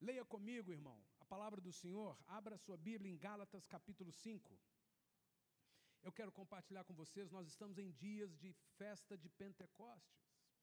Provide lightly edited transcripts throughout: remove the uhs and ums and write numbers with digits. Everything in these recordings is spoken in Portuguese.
Leia comigo, irmão, a palavra do Senhor. Abra sua Bíblia em Gálatas capítulo 5. Eu quero compartilhar com vocês, nós estamos em dias de festa de Pentecostes.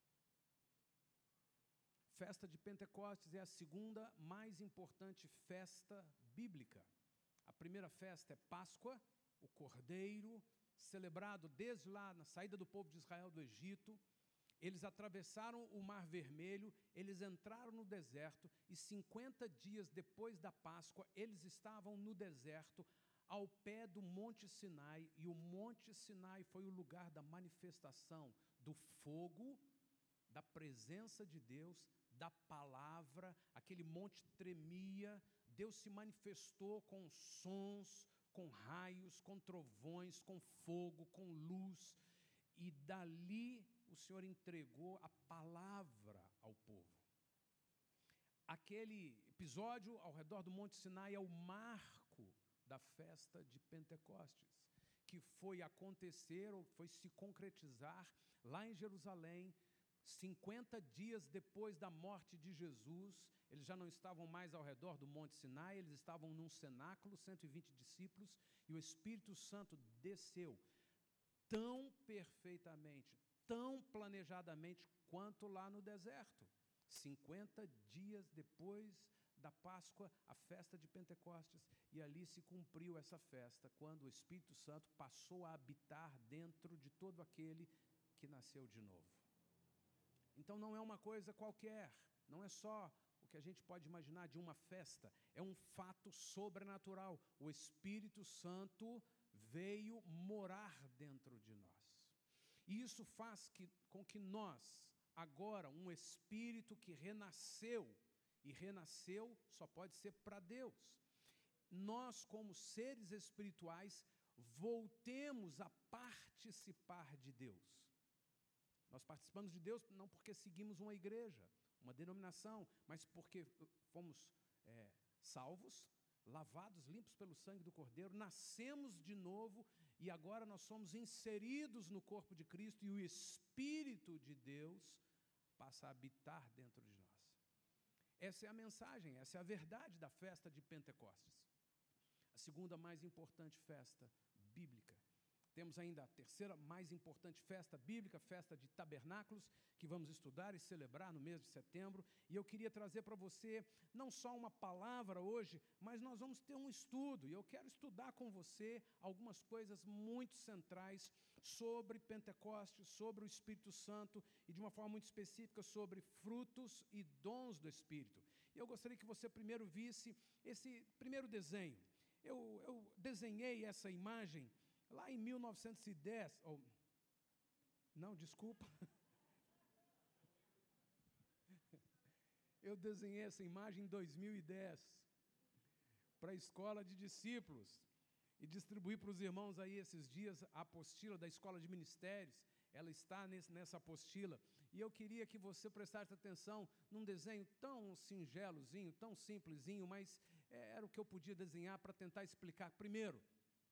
Festa de Pentecostes é a segunda mais importante festa bíblica. A primeira festa é Páscoa, o Cordeiro, celebrado desde lá na saída do povo de Israel do Egito. Eles atravessaram o Mar Vermelho, eles entraram no deserto e 50 dias depois da Páscoa, eles estavam no deserto, ao pé do Monte Sinai, e o Monte Sinai foi o lugar da manifestação do fogo, da presença de Deus, da palavra. Aquele monte tremia, Deus se manifestou com sons, com raios, com trovões, com fogo, com luz, e dali o Senhor entregou a palavra ao povo. Aquele episódio ao redor do Monte Sinai é o marco da festa de Pentecostes, que foi acontecer, ou foi se concretizar lá em Jerusalém, 50 dias depois da morte de Jesus. Eles já não estavam mais ao redor do Monte Sinai, eles estavam num cenáculo, 120 discípulos, e o Espírito Santo desceu tão perfeitamente, tão planejadamente quanto lá no deserto. 50 dias depois da Páscoa, a festa de Pentecostes, e ali se cumpriu essa festa, quando o Espírito Santo passou a habitar dentro de todo aquele que nasceu de novo. Então não é uma coisa qualquer, não é só o que a gente pode imaginar de uma festa, é um fato sobrenatural. O Espírito Santo veio morar dentro de nós. E isso faz com que nós, agora, um espírito que renasceu, e renasceu só pode ser para Deus, nós, como seres espirituais, voltemos a participar de Deus. Nós participamos de Deus não porque seguimos uma igreja, uma denominação, mas porque fomos salvos, lavados, limpos pelo sangue do Cordeiro, nascemos de novo e agora nós somos inseridos no corpo de Cristo e o Espírito de Deus passa a habitar dentro de nós. Essa é a mensagem, essa é a verdade da festa de Pentecostes. A segunda mais importante festa bíblica. Temos ainda a terceira mais importante festa bíblica, festa de tabernáculos, que vamos estudar e celebrar no mês de setembro. E eu queria trazer para você não só uma palavra hoje, mas nós vamos ter um estudo. E eu quero estudar com você algumas coisas muito centrais sobre Pentecostes, sobre o Espírito Santo e de uma forma muito específica sobre frutos e dons do Espírito. E eu gostaria que você primeiro visse esse primeiro desenho. Eu desenhei essa imagem lá em 1910, não, desculpa, eu desenhei essa imagem em 2010, para a escola de discípulos, e distribuí para os irmãos aí esses dias a apostila da escola de ministérios. Ela está nessa apostila, e eu queria que você prestasse atenção num desenho tão singelozinho, tão simplesinho, mas era o que eu podia desenhar para tentar explicar. Primeiro,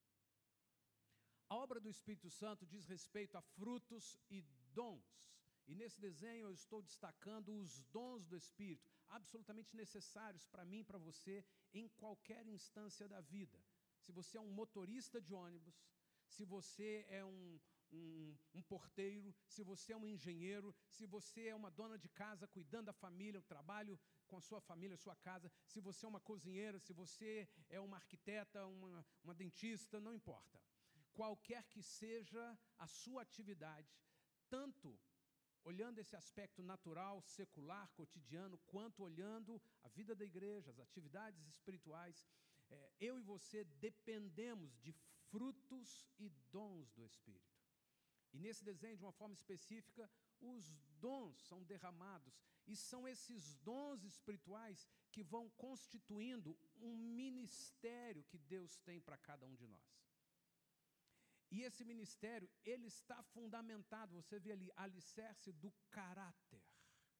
a obra do Espírito Santo diz respeito a frutos e dons. E nesse desenho eu estou destacando os dons do Espírito, absolutamente necessários para mim e para você em qualquer instância da vida. Se você é um motorista de ônibus, se você é um porteiro, se você é um engenheiro, se você é uma dona de casa cuidando da família, o trabalho com a sua família, a sua casa, se você é uma cozinheira, se você é uma arquiteta, uma dentista, não importa. Qualquer que seja a sua atividade, tanto olhando esse aspecto natural, secular, cotidiano, quanto olhando a vida da igreja, as atividades espirituais, eu e você dependemos de frutos e dons do Espírito. E nesse desenho, de uma forma específica, os dons são derramados, e são esses dons espirituais que vão constituindo um ministério que Deus tem para cada um de nós. E esse ministério, ele está fundamentado, você vê ali, alicerce do caráter.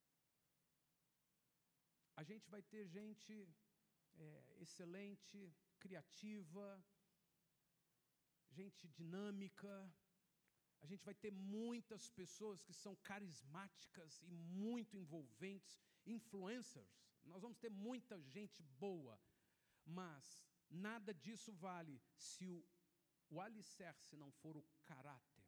A gente vai ter gente excelente, criativa, gente dinâmica. A gente vai ter muitas pessoas que são carismáticas e muito envolventes, influencers, nós vamos ter muita gente boa, mas nada disso vale se o alicerce não for o caráter.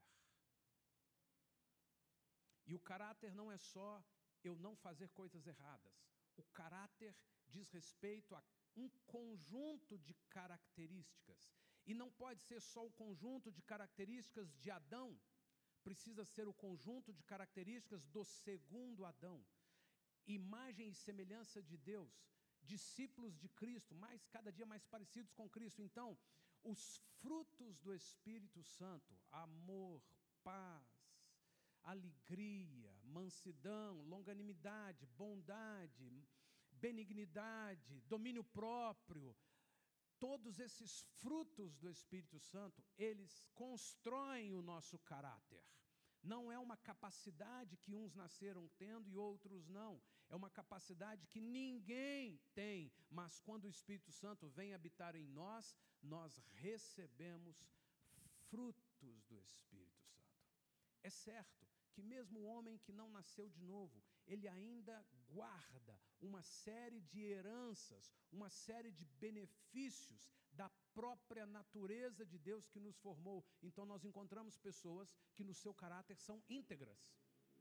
E o caráter não é só eu não fazer coisas erradas. O caráter diz respeito a um conjunto de características. E não pode ser só o conjunto de características de Adão, precisa ser o conjunto de características do segundo Adão. Imagem e semelhança de Deus, discípulos de Cristo, cada dia mais parecidos com Cristo. Então, os frutos do Espírito Santo, amor, paz, alegria, mansidão, longanimidade, bondade, benignidade, domínio próprio, todos esses frutos do Espírito Santo, eles constroem o nosso caráter. Não é uma capacidade que uns nasceram tendo e outros não. É uma capacidade que ninguém tem, mas quando o Espírito Santo vem habitar em nós, nós recebemos frutos do Espírito Santo. É certo que mesmo o homem que não nasceu de novo, ele ainda guarda uma série de heranças, uma série de benefícios da própria natureza de Deus que nos formou. Então nós encontramos pessoas que no seu caráter são íntegras,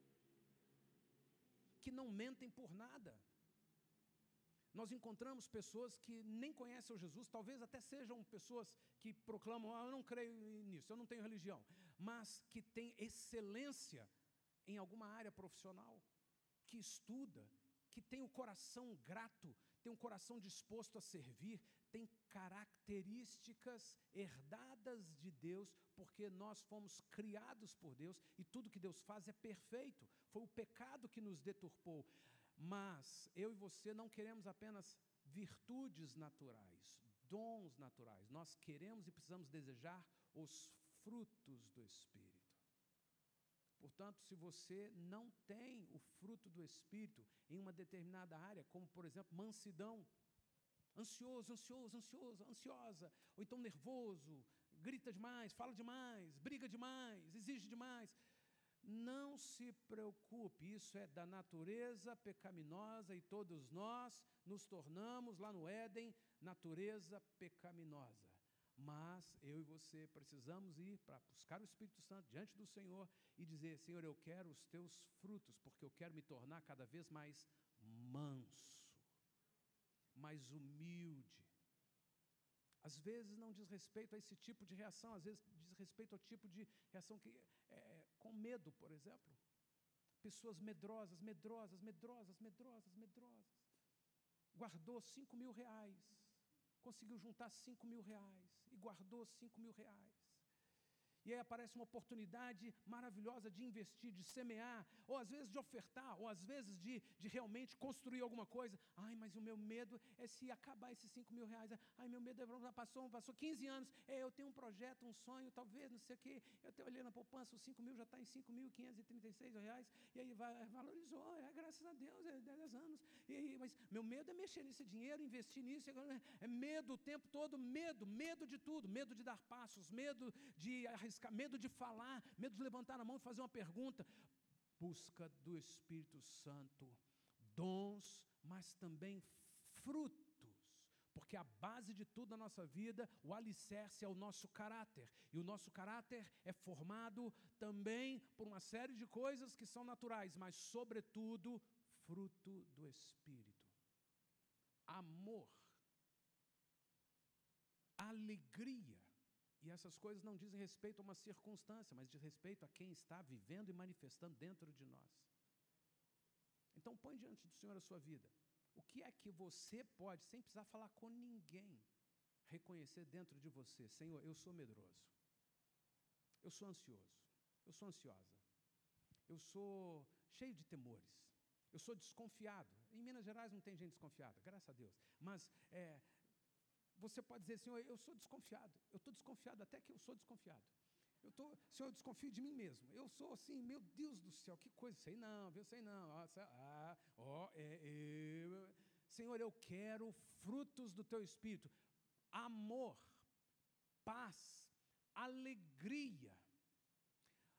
que não mentem por nada. Nós encontramos pessoas que nem conhecem o Jesus, talvez até sejam pessoas que proclamam, eu não creio nisso, eu não tenho religião, mas que têm excelência em alguma área profissional, que estuda, que tem o coração grato, tem um coração disposto a servir, tem características herdadas de Deus, porque nós fomos criados por Deus e tudo que Deus faz é perfeito. Foi o pecado que nos deturpou. Mas eu e você não queremos apenas virtudes naturais, dons naturais. Nós queremos e precisamos desejar os frutos do Espírito. Portanto, se você não tem o fruto do Espírito em uma determinada área, como por exemplo mansidão, ansiosa, ou então nervoso, grita demais, fala demais, briga demais, exige demais, não se preocupe, isso é da natureza pecaminosa e todos nós nos tornamos, lá no Éden, natureza pecaminosa. Mas eu e você precisamos ir para buscar o Espírito Santo diante do Senhor e dizer, Senhor, eu quero os teus frutos, porque eu quero me tornar cada vez mais manso, mais humilde. Às vezes não diz respeito a esse tipo de reação, às vezes diz respeito ao tipo de reação que com medo, por exemplo. Pessoas medrosas. Guardou R$5.000, conseguiu juntar R$5.000 e guardou R$5.000. E aí aparece uma oportunidade maravilhosa de investir, de semear, ou às vezes de ofertar, ou às vezes de realmente construir alguma coisa. Ai, mas o meu medo é se acabar esses R$5.000. Ai, meu medo é, passou 15 anos, eu tenho um projeto, um sonho, talvez, não sei o quê. Eu estou olhando na poupança, os 5.000 já está em R$5.536, e aí valorizou, graças a Deus, 10 anos. Mas meu medo é mexer nesse dinheiro, investir nisso, é medo o tempo todo, medo de tudo, medo de dar passos, medo de arriscar, medo de falar, medo de levantar a mão e fazer uma pergunta. Busca do Espírito Santo dons, mas também frutos, porque a base de tudo na nossa vida, o alicerce é o nosso caráter, e o nosso caráter é formado também por uma série de coisas que são naturais, mas sobretudo fruto do Espírito. Amor, alegria. E essas coisas não dizem respeito a uma circunstância, mas diz respeito a quem está vivendo e manifestando dentro de nós. Então põe diante do Senhor a sua vida. O que é que você pode, sem precisar falar com ninguém, reconhecer dentro de você? Senhor, eu sou medroso, eu sou ansioso, eu sou ansiosa, eu sou cheio de temores, eu sou desconfiado. Em Minas Gerais não tem gente desconfiada, graças a Deus. Mas você pode dizer, Senhor, eu sou desconfiado, eu estou desconfiado até que eu sou desconfiado. Senhor, eu desconfio de mim mesmo. Eu sou assim, meu Deus do céu, que coisa, sei não. Senhor, eu quero frutos do Teu Espírito. Amor, paz, alegria,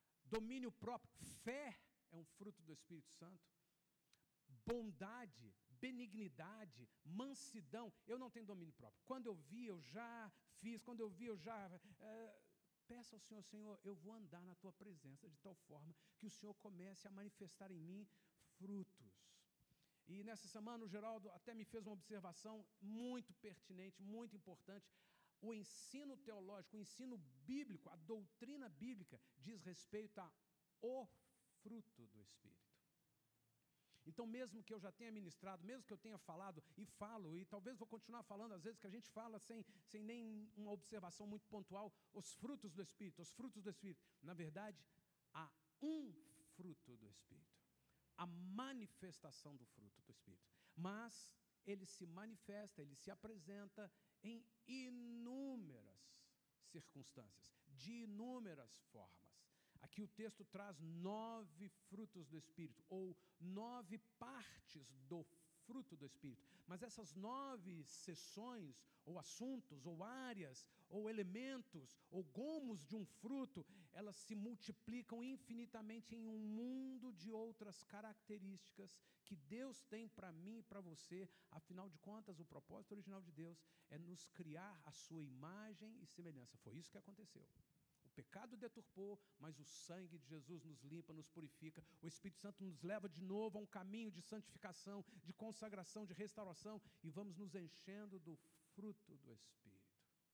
domínio próprio, fé é um fruto do Espírito Santo. Bondade, benignidade, mansidão. Eu não tenho domínio próprio. Quando eu vi, eu já fiz. Quando eu vi, eu já... peça ao Senhor, Senhor, eu vou andar na Tua presença de tal forma que o Senhor comece a manifestar em mim frutos. E nessa semana o Geraldo até me fez uma observação muito pertinente, muito importante. O ensino teológico, o ensino bíblico, a doutrina bíblica diz respeito ao fruto do Espírito. Então, mesmo que eu já tenha ministrado, mesmo que eu tenha falado e falo, e talvez vou continuar falando, às vezes que a gente fala sem nem uma observação muito pontual, os frutos do Espírito, os frutos do Espírito. Na verdade, há um fruto do Espírito, a manifestação do fruto do Espírito. Mas ele se manifesta, ele se apresenta em inúmeras circunstâncias, de inúmeras formas. Aqui o texto traz 9 frutos do Espírito, ou 9 partes do fruto do Espírito. Mas essas 9 seções, ou assuntos, ou áreas, ou elementos, ou gomos de um fruto, elas se multiplicam infinitamente em um mundo de outras características que Deus tem para mim e para você. Afinal de contas, o propósito original de Deus é nos criar a sua imagem e semelhança. Foi isso que aconteceu. O pecado deturpou, mas o sangue de Jesus nos limpa, nos purifica. O Espírito Santo nos leva de novo a um caminho de santificação, de consagração, de restauração, e vamos nos enchendo do fruto do Espírito.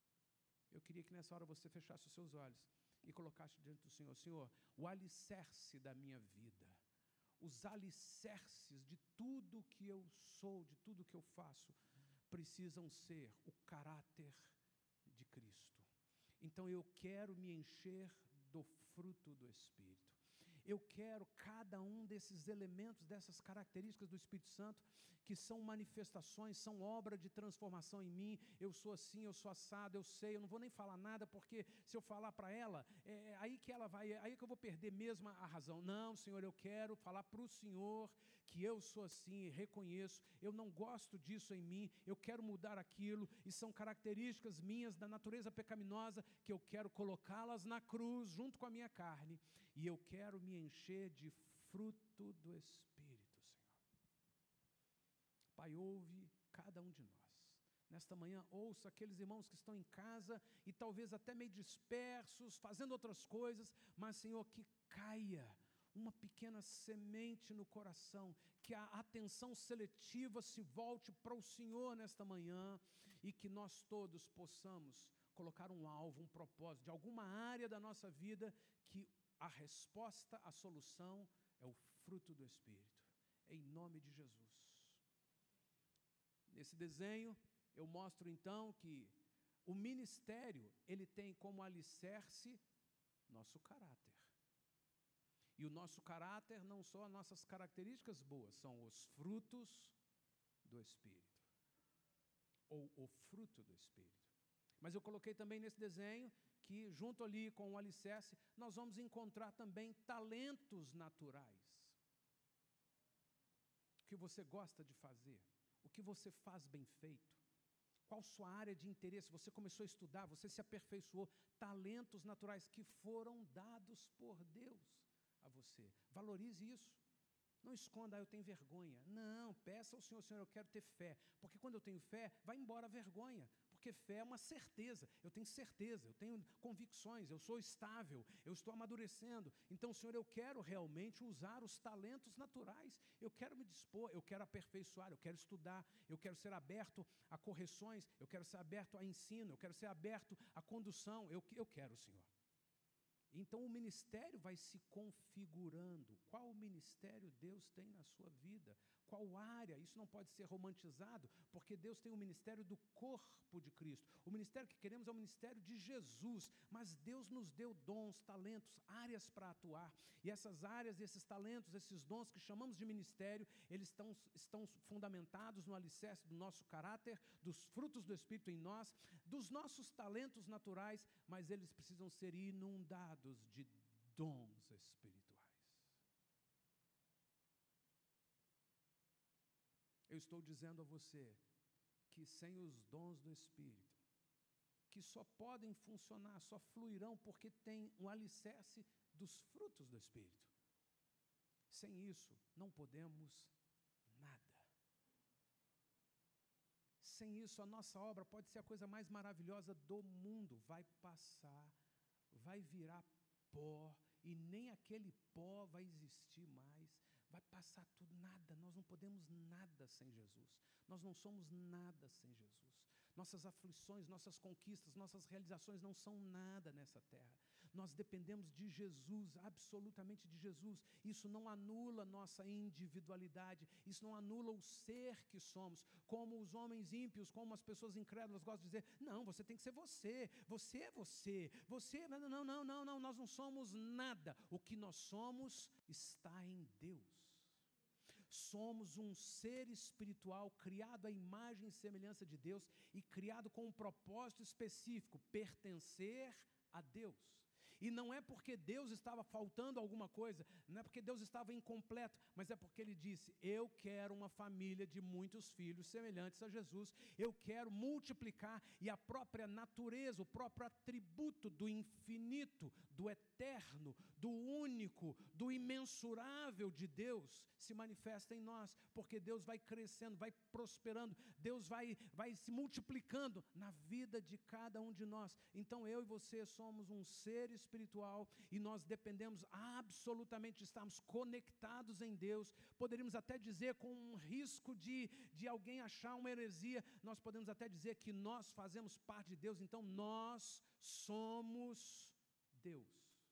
Eu queria que nessa hora você fechasse os seus olhos e colocasse diante do Senhor: Senhor, o alicerce da minha vida, os alicerces de tudo que eu sou, de tudo que eu faço, precisam ser o caráter de Cristo. Então eu quero me encher do fruto do Espírito. Eu quero cada um desses elementos, dessas características do Espírito Santo, que são manifestações, são obra de transformação em mim. Eu sou assim, eu sou assado, eu sei, eu não vou nem falar nada, porque se eu falar para ela, aí que ela vai, aí que eu vou perder mesmo a razão. Não, Senhor, eu quero falar para o Senhor que eu sou assim, reconheço, eu não gosto disso em mim, eu quero mudar aquilo, e são características minhas da natureza pecaminosa que eu quero colocá-las na cruz junto com a minha carne, e eu quero me encher de fruto do Espírito, Senhor. Pai, ouve cada um de nós. Nesta manhã, ouça aqueles irmãos que estão em casa e talvez até meio dispersos, fazendo outras coisas, mas, Senhor, que caia uma pequena semente no coração, que a atenção seletiva se volte para o Senhor nesta manhã, e que nós todos possamos colocar um alvo, um propósito, de alguma área da nossa vida, que a resposta, a solução é o fruto do Espírito, em nome de Jesus. Nesse desenho, eu mostro então que o ministério, ele tem como alicerce nosso caráter. E o nosso caráter não são as nossas características boas, são os frutos do Espírito, ou o fruto do Espírito. Mas eu coloquei também nesse desenho que, junto ali com o alicerce, nós vamos encontrar também talentos naturais. O que você gosta de fazer, o que você faz bem feito, qual sua área de interesse, você começou a estudar, você se aperfeiçoou, talentos naturais que foram dados por Deus a você. Valorize isso. Não esconda, eu tenho vergonha. Não, peça ao Senhor, Senhor, eu quero ter fé. Porque quando eu tenho fé, vai embora a vergonha. Porque fé é uma certeza. Eu tenho certeza, eu tenho convicções, eu sou estável, eu estou amadurecendo. Então, Senhor, eu quero realmente usar os talentos naturais. Eu quero me dispor, eu quero aperfeiçoar, eu quero estudar, eu quero ser aberto a correções, eu quero ser aberto a ensino, eu quero ser aberto à condução. Eu quero, Senhor. Então o ministério vai se configurando. Qual ministério Deus tem na sua vida? Qual área? Isso não pode ser romantizado, porque Deus tem o ministério do corpo de Cristo. O ministério que queremos é o ministério de Jesus, mas Deus nos deu dons, talentos, áreas para atuar. E essas áreas, esses talentos, esses dons que chamamos de ministério, eles estão fundamentados no alicerce do nosso caráter, dos frutos do Espírito em nós, dos nossos talentos naturais, mas eles precisam ser inundados de dons espirituais. Eu estou dizendo a você que sem os dons do Espírito, que só podem funcionar, só fluirão porque tem um alicerce dos frutos do Espírito. Sem isso, não podemos nada. Sem isso, a nossa obra pode ser a coisa mais maravilhosa do mundo. Vai passar, vai virar pó, e nem aquele pó vai existir mais. Vai passar tudo, nada. Nós não podemos nada sem Jesus. Nós não somos nada sem Jesus. Nossas aflições, nossas conquistas, nossas realizações não são nada nessa terra. Nós dependemos de Jesus, absolutamente de Jesus. Isso não anula nossa individualidade, isso não anula o ser que somos. Como os homens ímpios, como as pessoas incrédulas gostam de dizer, não, você tem que ser você, você é você, não, nós não somos nada. O que nós somos está em Deus. Somos um ser espiritual criado à imagem e semelhança de Deus e criado com um propósito específico, pertencer a Deus. E não é porque Deus estava faltando alguma coisa, não é porque Deus estava incompleto, mas é porque Ele disse, eu quero uma família de muitos filhos semelhantes a Jesus, eu quero multiplicar, e a própria natureza, o próprio atributo do infinito, do eterno, do único, do imensurável de Deus se manifesta em nós, porque Deus vai crescendo, vai prosperando, Deus vai se multiplicando na vida de cada um de nós. Então eu e você somos um ser espiritual e nós dependemos absolutamente de estarmos conectados em Deus. Poderíamos até dizer, com um risco de alguém achar uma heresia, nós podemos até dizer que nós fazemos parte de Deus, então nós somos Deus.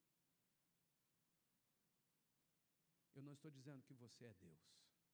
Eu não estou dizendo que você é Deus.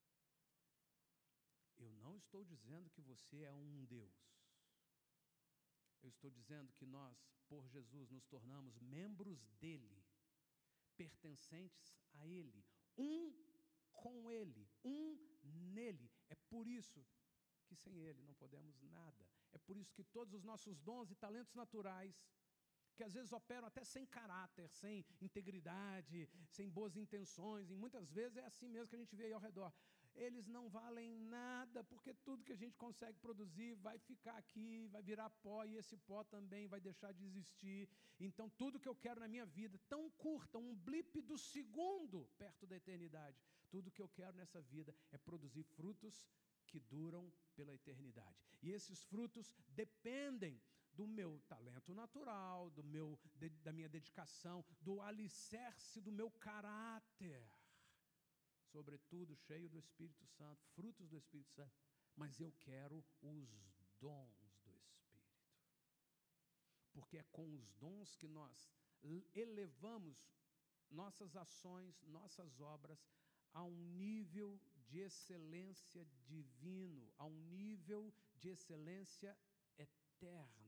Eu não estou dizendo que você é um Deus. Eu estou dizendo que nós, por Jesus, nos tornamos membros dEle, pertencentes a Ele, um com Ele, um nele. É por isso que sem Ele não podemos nada. É por isso que todos os nossos dons e talentos naturais, que às vezes operam até sem caráter, sem integridade, sem boas intenções, e muitas vezes é assim mesmo que a gente vê aí ao redor. Eles não valem nada, porque tudo que a gente consegue produzir vai ficar aqui, vai virar pó, e esse pó também vai deixar de existir. Então tudo que eu quero na minha vida, tão curta, um blip do segundo perto da eternidade, tudo que eu quero nessa vida é produzir frutos que duram pela eternidade. E esses frutos dependem do meu talento natural, da minha dedicação, do alicerce do meu caráter, sobretudo cheio do Espírito Santo, frutos do Espírito Santo, mas eu quero os dons do Espírito, porque é com os dons que nós elevamos nossas ações, nossas obras a um nível de excelência divino, a um nível de excelência eterna,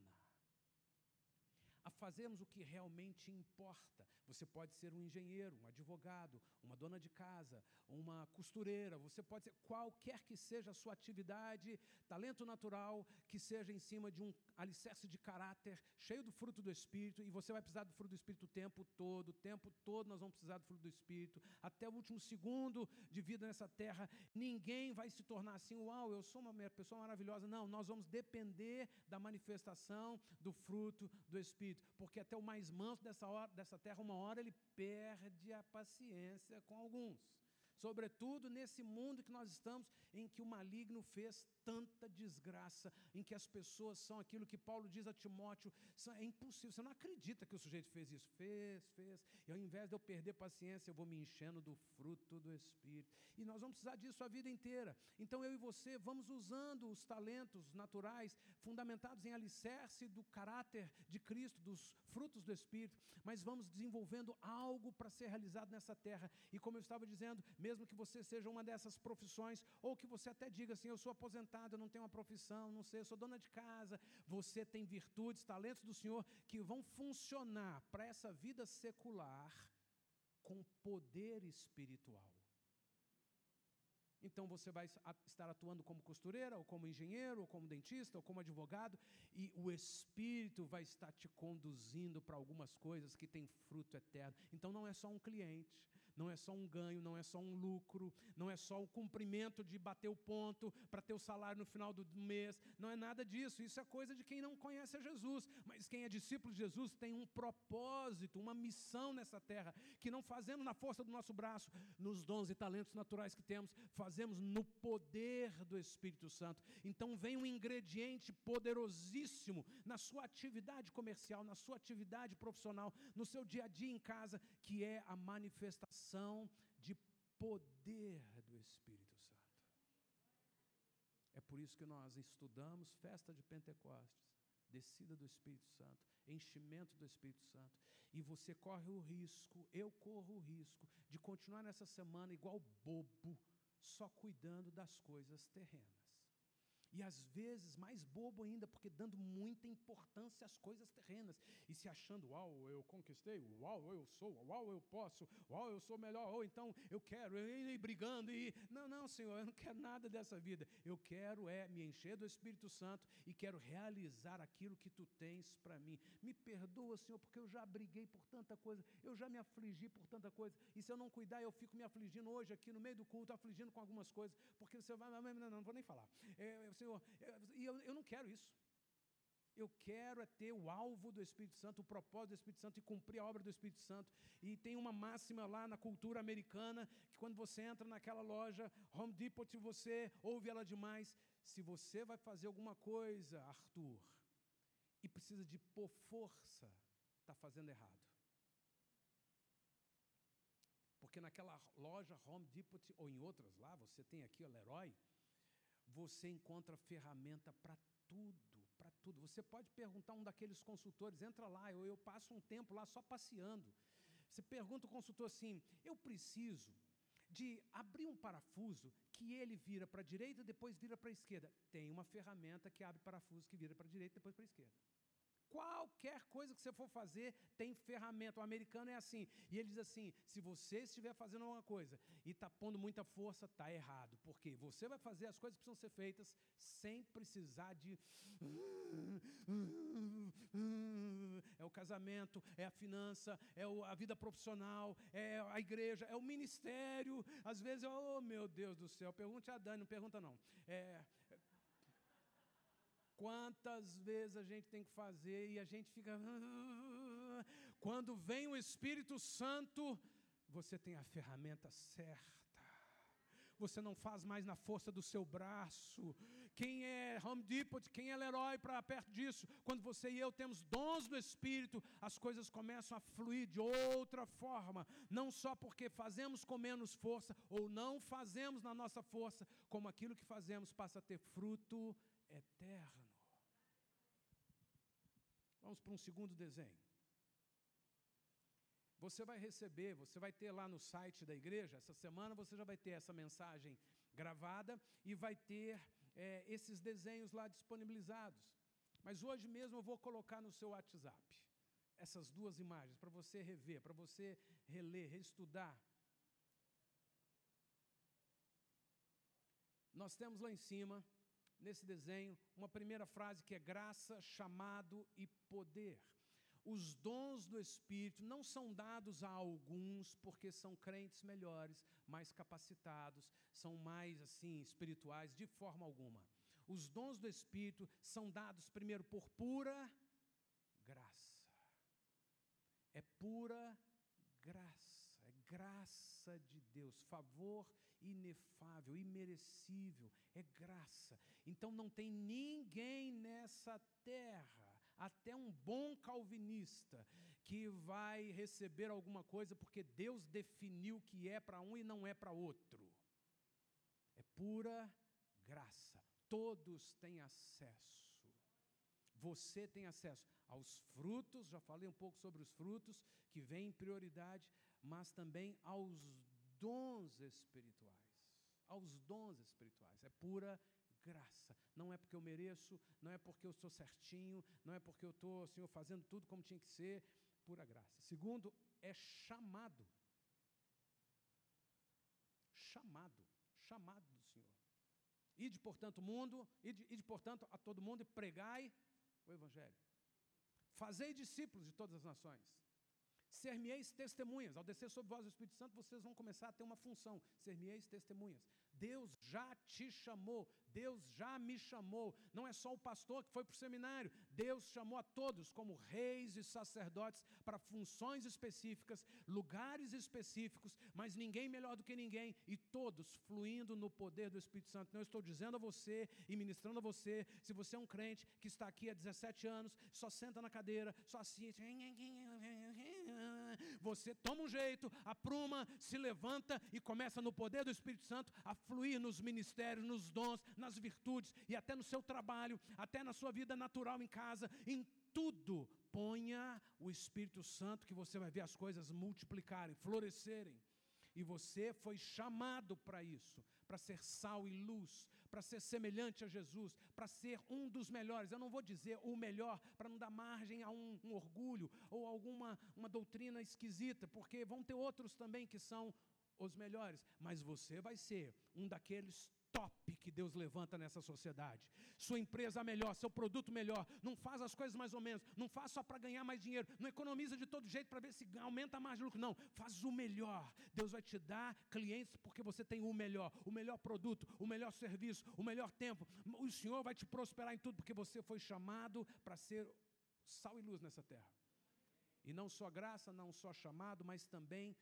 a fazermos o que realmente importa. Você pode ser um engenheiro, um advogado, uma dona de casa, uma costureira, você pode ser qualquer que seja a sua atividade, talento natural, que seja em cima de um alicerce de caráter, cheio do fruto do Espírito, e você vai precisar do fruto do Espírito o tempo todo nós vamos precisar do fruto do Espírito, até o último segundo de vida nessa terra. Ninguém vai se tornar assim, uau, eu sou uma pessoa maravilhosa. Não, nós vamos depender da manifestação do fruto do Espírito, porque até o mais manso dessa terra, uma hora ele perde a paciência com alguns, sobretudo nesse mundo que nós estamos, em que o maligno fez tanta desgraça, em que as pessoas são aquilo que Paulo diz a Timóteo, é impossível, você não acredita que o sujeito fez isso, fez, e ao invés de eu perder paciência, eu vou me enchendo do fruto do Espírito, e nós vamos precisar disso a vida inteira. Então eu e você vamos usando os talentos naturais, fundamentados em alicerce do caráter de Cristo, dos frutos do Espírito, mas vamos desenvolvendo algo para ser realizado nessa terra. E como eu estava dizendo, mesmo que você seja uma dessas profissões, ou que você até diga assim, eu sou aposentado, eu não tenho uma profissão, não sei, eu sou dona de casa, você tem virtudes, talentos do Senhor que vão funcionar para essa vida secular com poder espiritual. Então você vai estar atuando como costureira, ou como engenheiro, ou como dentista, ou como advogado, e o Espírito vai estar te conduzindo para algumas coisas que têm fruto eterno. Então não é só um cliente, não é só um ganho, não é só um lucro, não é só o cumprimento de bater o ponto para ter o salário no final do mês, não é nada disso. Isso é coisa de quem não conhece a Jesus. Mas quem é discípulo de Jesus tem um propósito, uma missão nessa terra, que não fazemos na força do nosso braço, nos dons e talentos naturais que temos, fazemos no poder do Espírito Santo. Então vem um ingrediente poderosíssimo na sua atividade comercial, na sua atividade profissional, no seu dia a dia em casa, que é a manifestação de poder do Espírito Santo. É por isso que nós estudamos festa de Pentecostes, descida do Espírito Santo, enchimento do Espírito Santo, e você corre o risco, eu corro o risco, de continuar nessa semana igual bobo, só cuidando das coisas terrenas. E às vezes mais bobo ainda, porque dando muita importância às coisas terrenas, e se achando, uau, eu conquistei, uau, eu sou, uau, eu posso, uau, eu sou melhor, ou então eu quero, e brigando, e não, Senhor, eu não quero nada dessa vida, eu quero me encher do Espírito Santo, e quero realizar aquilo que Tu tens para mim. Me perdoa, Senhor, porque eu já briguei por tanta coisa, eu já me afligi por tanta coisa, e se eu não cuidar, eu fico me afligindo hoje aqui no meio do culto, afligindo com algumas coisas, porque você vai, não vou nem falar, Senhor, e eu não quero isso. Eu quero ter o alvo do Espírito Santo, o propósito do Espírito Santo, e cumprir a obra do Espírito Santo. E tem uma máxima lá na cultura americana, que quando você entra naquela loja Home Depot, você ouve ela demais: se você vai fazer alguma coisa, Arthur, e precisa de pôr força, está fazendo errado. Porque naquela loja Home Depot, ou em outras lá, você tem aqui o Leroy, você encontra ferramenta para tudo, para tudo. Você pode perguntar a um daqueles consultores, entra lá, eu passo um tempo lá só passeando. Você pergunta ao consultor assim: eu preciso de abrir um parafuso que ele vira para a direita e depois vira para a esquerda. Tem uma ferramenta que abre parafuso que vira para a direita e depois para a esquerda. Qualquer coisa que você for fazer, tem ferramenta. O americano é assim. E ele diz assim: se você estiver fazendo alguma coisa e está pondo muita força, está errado. Porque você vai fazer as coisas que precisam ser feitas sem precisar de... É o casamento, é a finança, é a vida profissional, é a igreja, é o ministério. Às vezes, oh meu Deus do céu, pergunte a Dani, não pergunta não. Quantas vezes a gente tem que fazer e a gente fica... Quando vem o Espírito Santo, você tem a ferramenta certa. Você não faz mais na força do seu braço. Quem é Home Depot, quem é Leroy para perto disso? Quando você e eu temos dons do Espírito, as coisas começam a fluir de outra forma. Não só porque fazemos com menos força, ou não fazemos na nossa força, como aquilo que fazemos passa a ter fruto eterno. Vamos para um segundo desenho. Você vai receber, você vai ter lá no site da igreja, essa semana você já vai ter essa mensagem gravada e vai ter esses desenhos lá disponibilizados. Mas hoje mesmo eu vou colocar no seu WhatsApp essas duas imagens para você rever, para você reler, reestudar. Nós temos lá em cima, nesse desenho, uma primeira frase que é graça, chamado e poder. Os dons do Espírito não são dados a alguns porque são crentes melhores, mais capacitados, são mais assim espirituais, de forma alguma. Os dons do Espírito são dados primeiro por pura graça. É pura graça, é graça de Deus, favor inefável, imerecível, é graça. Então não tem ninguém nessa terra, até um bom calvinista, que vai receber alguma coisa porque Deus definiu que é para um e não é para outro. É pura graça. Todos têm acesso. Você tem acesso aos frutos, já falei um pouco sobre os frutos, que vêm em prioridade, mas também aos dons espirituais. Aos dons espirituais. É pura graça. Não é porque eu mereço, não é porque eu estou certinho, não é porque eu estou, Senhor, fazendo tudo como tinha que ser, pura graça. Segundo, é chamado. Chamado do Senhor. Ide, portanto, portanto, a todo mundo e pregai o Evangelho. Fazei discípulos de todas as nações. Ser-me-eis testemunhas. Ao descer sobre vós o Espírito Santo, vocês vão começar a ter uma função. Ser-me-eis testemunhas. Deus já te chamou. Deus já me chamou. Não é só o pastor que foi para o seminário. Deus chamou a todos como reis e sacerdotes para funções específicas, lugares específicos, mas ninguém melhor do que ninguém, e todos fluindo no poder do Espírito Santo. Então eu estou dizendo a você e ministrando a você, se você é um crente que está aqui há 17 anos, só senta na cadeira, só assiste, você toma um jeito, apruma, se levanta e começa no poder do Espírito Santo a fluir nos ministérios, nos dons, nas virtudes e até no seu trabalho, até na sua vida natural em casa, em tudo. Ponha o Espírito Santo que você vai ver as coisas multiplicarem, florescerem. E você foi chamado para isso, para ser sal e luz, para ser semelhante a Jesus, para ser um dos melhores. Eu não vou dizer o melhor, para não dar margem a um orgulho ou alguma doutrina esquisita, porque vão ter outros também que são os melhores. Mas você vai ser um daqueles top que Deus levanta nessa sociedade. Sua empresa melhor, seu produto melhor. Não faz as coisas mais ou menos. Não faz só para ganhar mais dinheiro. Não economiza de todo jeito para ver se aumenta mais de lucro. Não, faz o melhor. Deus vai te dar clientes porque você tem o melhor produto, o melhor serviço, o melhor tempo. O Senhor vai te prosperar em tudo porque você foi chamado para ser sal e luz nessa terra. E não só graça, não só chamado, mas também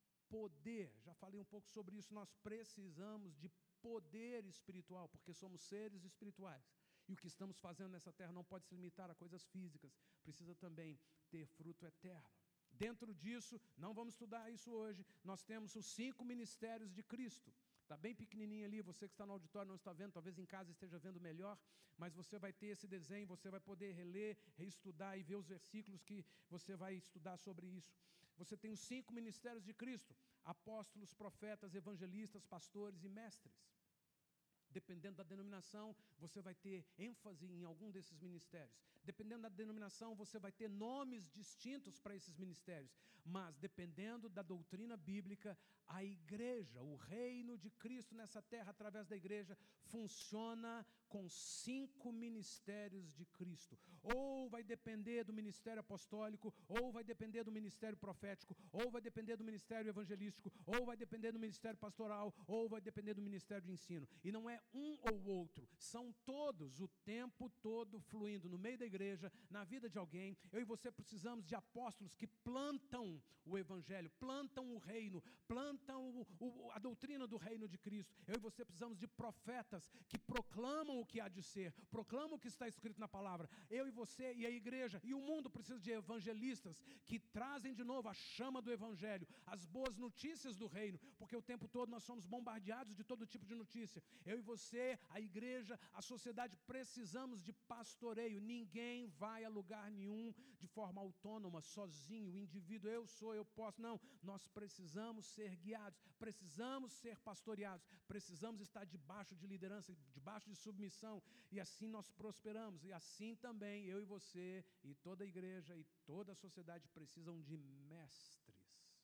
poder. Já falei um pouco sobre isso. Nós precisamos de poder espiritual, porque somos seres espirituais. E o que estamos fazendo nessa terra não pode se limitar a coisas físicas, precisa também ter fruto eterno. Dentro disso, não vamos estudar isso hoje, nós temos os 5 ministérios de Cristo. Está bem pequenininho ali, você que está no auditório não está vendo, talvez em casa esteja vendo melhor, mas você vai ter esse desenho, você vai poder reler, reestudar e ver os versículos que você vai estudar sobre isso. Você tem os 5 ministérios de Cristo: apóstolos, profetas, evangelistas, pastores e mestres. Dependendo da denominação, você vai ter ênfase em algum desses ministérios. Dependendo da denominação, você vai ter nomes distintos para esses ministérios. Mas, dependendo da doutrina bíblica, a igreja, o reino de Cristo nessa terra, através da igreja, funciona com 5 ministérios de Cristo. Ou vai depender do ministério apostólico, ou vai depender do ministério profético, ou vai depender do ministério evangelístico, ou vai depender do ministério pastoral, ou vai depender do ministério de ensino. E não é um ou outro, são todos o tempo todo fluindo no meio da igreja, na vida de alguém. Eu e você precisamos de apóstolos que plantam o evangelho, plantam o reino, plantam a doutrina do reino de Cristo. Eu e você precisamos de profetas que proclamam o que há de ser, proclamam o que está escrito na palavra. Eu e você e a igreja e o mundo precisa de evangelistas que trazem de novo a chama do evangelho, as boas notícias do reino, porque o tempo todo nós somos bombardeados de todo tipo de notícia. Eu e você, a igreja, a sociedade, precisamos de pastoreio. Ninguém vai a lugar nenhum de forma autônoma, sozinho, indivíduo, eu posso. Não, nós precisamos ser guiados, precisamos ser pastoreados, precisamos estar debaixo de liderança, debaixo de submissão, e assim nós prosperamos. E assim também eu e você, e toda a igreja, e toda a sociedade precisam de mestres.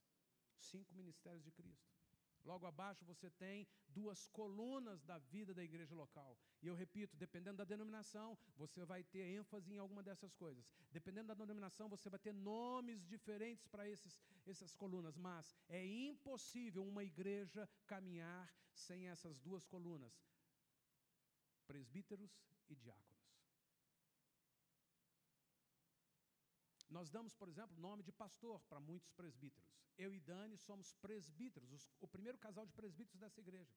5 ministérios de Cristo. Logo abaixo você tem 2 colunas da vida da igreja local. E eu repito, dependendo da denominação, você vai ter ênfase em alguma dessas coisas. Dependendo da denominação, você vai ter nomes diferentes para essas colunas. Mas é impossível uma igreja caminhar sem essas 2 colunas: presbíteros e diáconos. Nós damos, por exemplo, o nome de pastor para muitos presbíteros. Eu e Dani somos presbíteros, o primeiro casal de presbíteros dessa igreja.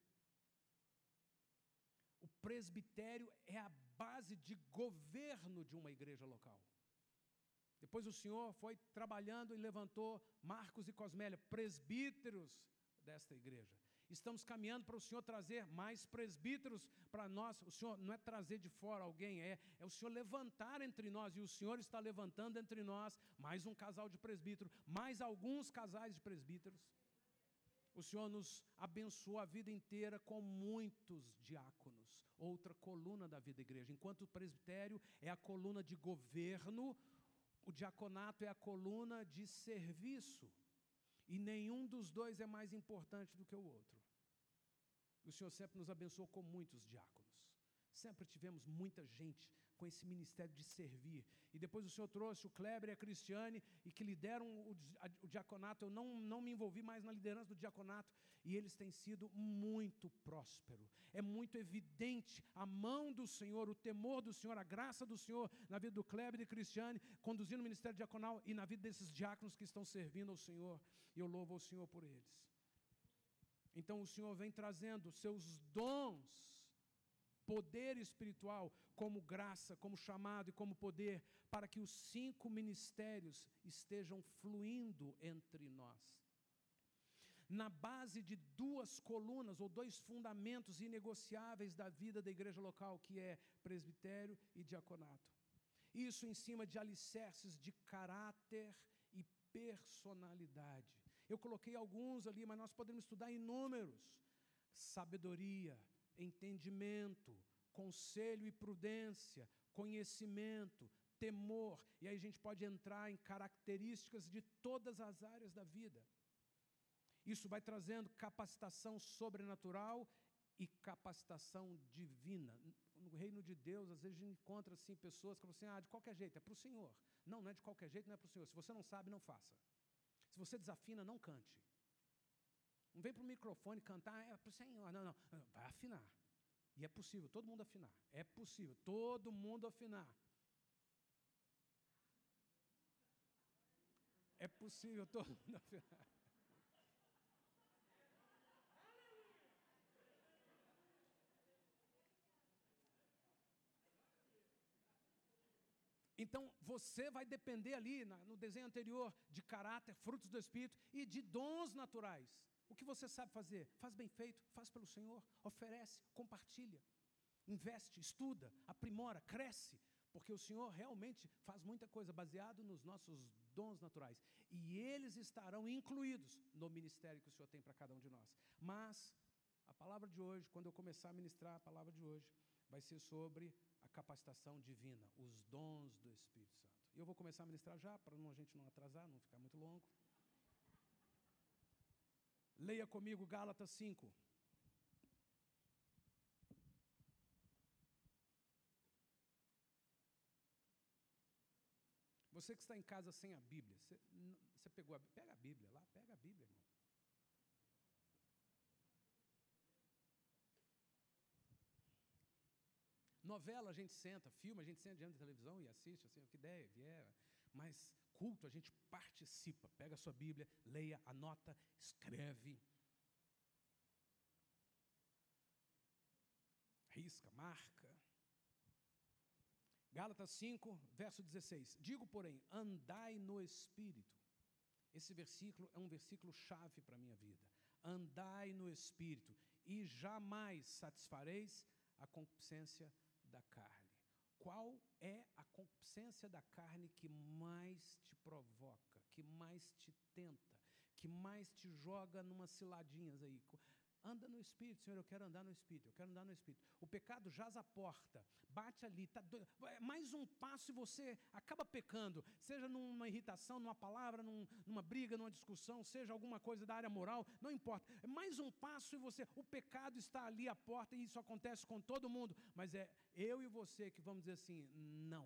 O presbitério é a base de governo de uma igreja local. Depois o Senhor foi trabalhando e levantou Marcos e Cosmélia, presbíteros desta igreja. Estamos caminhando para o Senhor trazer mais presbíteros para nós. O Senhor não é trazer de fora alguém, é o Senhor levantar entre nós. E o Senhor está levantando entre nós mais um casal de presbítero, mais alguns casais de presbíteros. O Senhor nos abençoou a vida inteira com muitos diáconos, outra coluna da vida da igreja. Enquanto o presbitério é a coluna de governo, o diaconato é a coluna de serviço. E nenhum dos dois é mais importante do que o outro. O Senhor sempre nos abençoou com muitos diáconos. Sempre tivemos muita gente com esse ministério de servir. E depois o Senhor trouxe o Kleber e a Cristiane, e que lideram o diaconato. Eu não me envolvi mais na liderança do diaconato, e eles têm sido muito prósperos. É muito evidente a mão do Senhor, o temor do Senhor, a graça do Senhor na vida do Kleber e Cristiane, conduzindo o ministério diaconal e na vida desses diáconos que estão servindo ao Senhor. E eu louvo ao Senhor por eles. Então o Senhor vem trazendo seus dons, poder espiritual, como graça, como chamado e como poder, para que os 5 ministérios estejam fluindo entre nós. Na base de 2 colunas ou 2 fundamentos inegociáveis da vida da igreja local, que é presbitério e diaconato. Isso em cima de alicerces de caráter e personalidade. Eu coloquei alguns ali, mas nós podemos estudar inúmeros. Sabedoria, entendimento, conselho e prudência, conhecimento, temor. E aí a gente pode entrar em características de todas as áreas da vida. Isso vai trazendo capacitação sobrenatural e capacitação divina. No reino de Deus, às vezes a gente encontra assim, pessoas que falam assim, de qualquer jeito, é para o Senhor. Não é de qualquer jeito, não é para o Senhor. Se você não sabe, não faça. Se você desafina, não cante. Não vem para o microfone cantar, é para o Senhor. Não. Vai afinar. E é possível todo mundo afinar. É possível todo mundo afinar. É possível todo mundo afinar. Então, você vai depender ali, no desenho anterior, de caráter, frutos do Espírito e de dons naturais. O que você sabe fazer? Faz bem feito, faz pelo Senhor, oferece, compartilha, investe, estuda, aprimora, cresce, porque o Senhor realmente faz muita coisa baseado nos nossos dons naturais. E eles estarão incluídos no ministério que o Senhor tem para cada um de nós. Mas a palavra de hoje, quando eu começar a ministrar a palavra de hoje, vai ser sobre a capacitação divina, os dons do Espírito Santo. E eu vou começar a ministrar já, para a gente não atrasar, não ficar muito longo. Leia comigo Gálatas 5. Você que está em casa sem a Bíblia, você pegou pega a Bíblia lá, pega a Bíblia, irmão. Novela a gente senta, filme a gente senta diante da televisão e assiste, assim, o que der, vier. Mas culto a gente participa. Pega a sua Bíblia, leia, anota, escreve. Risca, marca. Gálatas 5, verso 16. Digo, porém, andai no Espírito. Esse versículo é um versículo chave para a minha vida. Andai no Espírito e jamais satisfareis a concupiscência da carne. Qual é a concupiscência da carne que mais te provoca, que mais te tenta, que mais te joga numas ciladinhas aí? Anda no Espírito, Senhor, eu quero andar no Espírito, eu quero andar no Espírito. O pecado jaz à porta, bate ali, mais um passo e você acaba pecando, seja numa irritação, numa palavra, numa briga, numa discussão, seja alguma coisa da área moral, não importa. É mais um passo e o pecado está ali à porta e isso acontece com todo mundo, mas é eu e você que vamos dizer assim, não.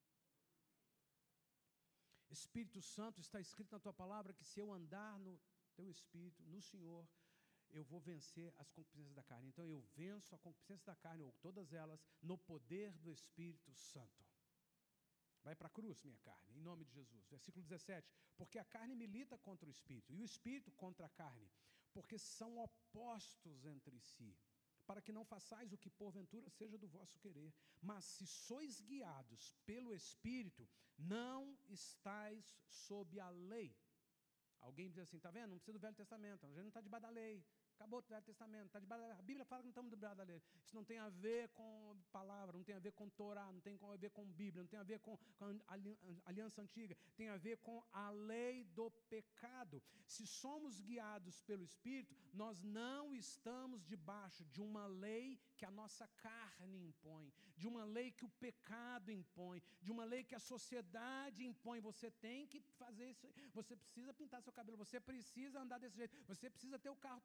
Espírito Santo, está escrito na tua palavra que se eu andar no teu Espírito, no Senhor, eu vou vencer as concupiscências da carne. Então eu venço a concupiscência da carne, ou todas elas, no poder do Espírito Santo. Vai para a cruz, minha carne, em nome de Jesus. Versículo 17. Porque a carne milita contra o Espírito, e o Espírito contra a carne, porque são opostos entre si, para que não façais o que porventura seja do vosso querer. Mas se sois guiados pelo Espírito, não estáis sob a lei. Alguém diz assim, está vendo? Não precisa do Velho Testamento, a gente não está debaixo da lei. Acabou o Velho Testamento, está debaixo da... A Bíblia fala que não estamos debaixo da lei. Isso não tem a ver com palavra, não tem a ver com Torá, não tem a ver com Bíblia, não tem a ver com a aliança antiga, tem a ver com a lei do pecado. Se somos guiados pelo Espírito, nós não estamos debaixo de uma lei que a nossa carne impõe, de uma lei que o pecado impõe, de uma lei que a sociedade impõe. Você tem que fazer isso, você precisa pintar seu cabelo, você precisa andar desse jeito, você precisa ter o carro tal, você precisa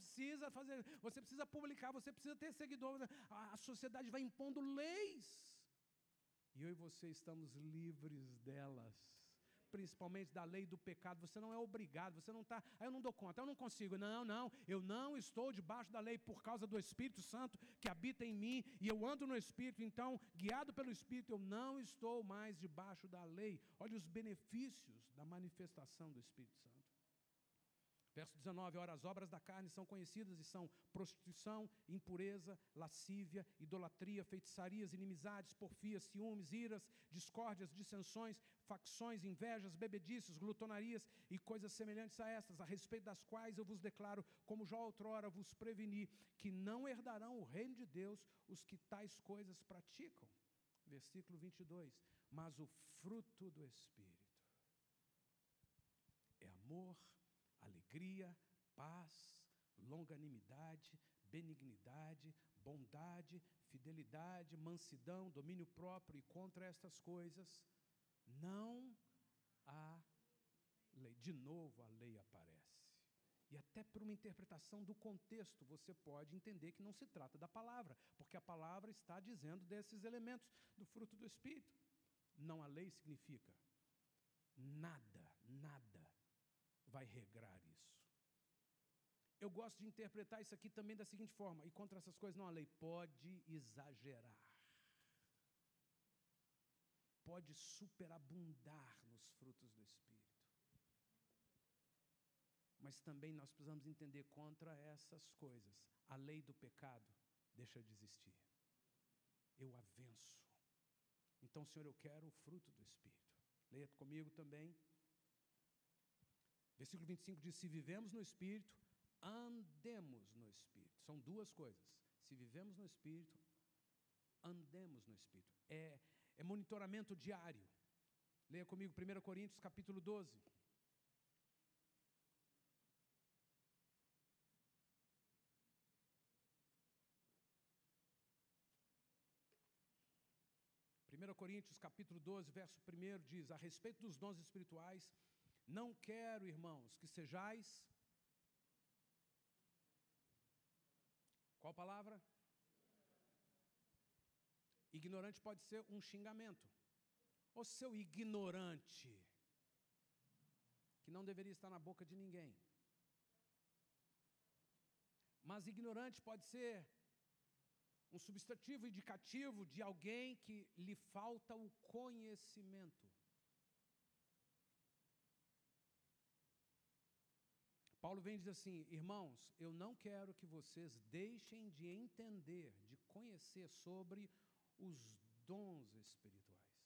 precisa fazer, você precisa publicar, você precisa ter seguidores. A sociedade vai impondo leis. E eu e você estamos livres delas. Principalmente da lei do pecado. Você não é obrigado, você não está, eu não dou conta, eu não consigo. Não, eu não estou debaixo da lei por causa do Espírito Santo que habita em mim, e eu ando no Espírito, então, guiado pelo Espírito, eu não estou mais debaixo da lei. Olha os benefícios da manifestação do Espírito Santo. Verso 19, ora, as obras da carne são conhecidas e são prostituição, impureza, lascívia, idolatria, feitiçarias, inimizades, porfias, ciúmes, iras, discórdias, dissensões, facções, invejas, bebedices, glutonarias e coisas semelhantes a estas, a respeito das quais eu vos declaro, como já outrora vos preveni, que não herdarão o reino de Deus os que tais coisas praticam. Versículo 22, mas o fruto do Espírito é amor, alegria, paz, longanimidade, benignidade, bondade, fidelidade, mansidão, domínio próprio, e contra estas coisas não há lei. De novo a lei aparece. E até por uma interpretação do contexto, você pode entender que não se trata da palavra, porque a palavra está dizendo desses elementos do fruto do Espírito. Não há lei significa nada vai regrar isso. Eu gosto de interpretar isso aqui também da seguinte forma, e contra essas coisas não há lei, pode exagerar, pode superabundar nos frutos do Espírito. Mas também nós precisamos entender contra essas coisas, a lei do pecado deixa de existir. Eu a venço. Então, Senhor, eu quero o fruto do Espírito. Leia comigo também. Versículo 25 diz, se vivemos no Espírito, andemos no Espírito. São duas coisas. Se vivemos no Espírito, andemos no Espírito. É monitoramento diário. Leia comigo 1 Coríntios capítulo 12. Primeira Coríntios capítulo 12, verso 1 diz, a respeito dos dons espirituais, não quero, irmãos, que sejais... Qual palavra? Ignorante pode ser um xingamento. Ô seu ignorante, que não deveria estar na boca de ninguém. Mas ignorante pode ser um substantivo indicativo de alguém que lhe falta o conhecimento. Paulo vem dizer assim, irmãos, eu não quero que vocês deixem de entender, de conhecer sobre os dons espirituais.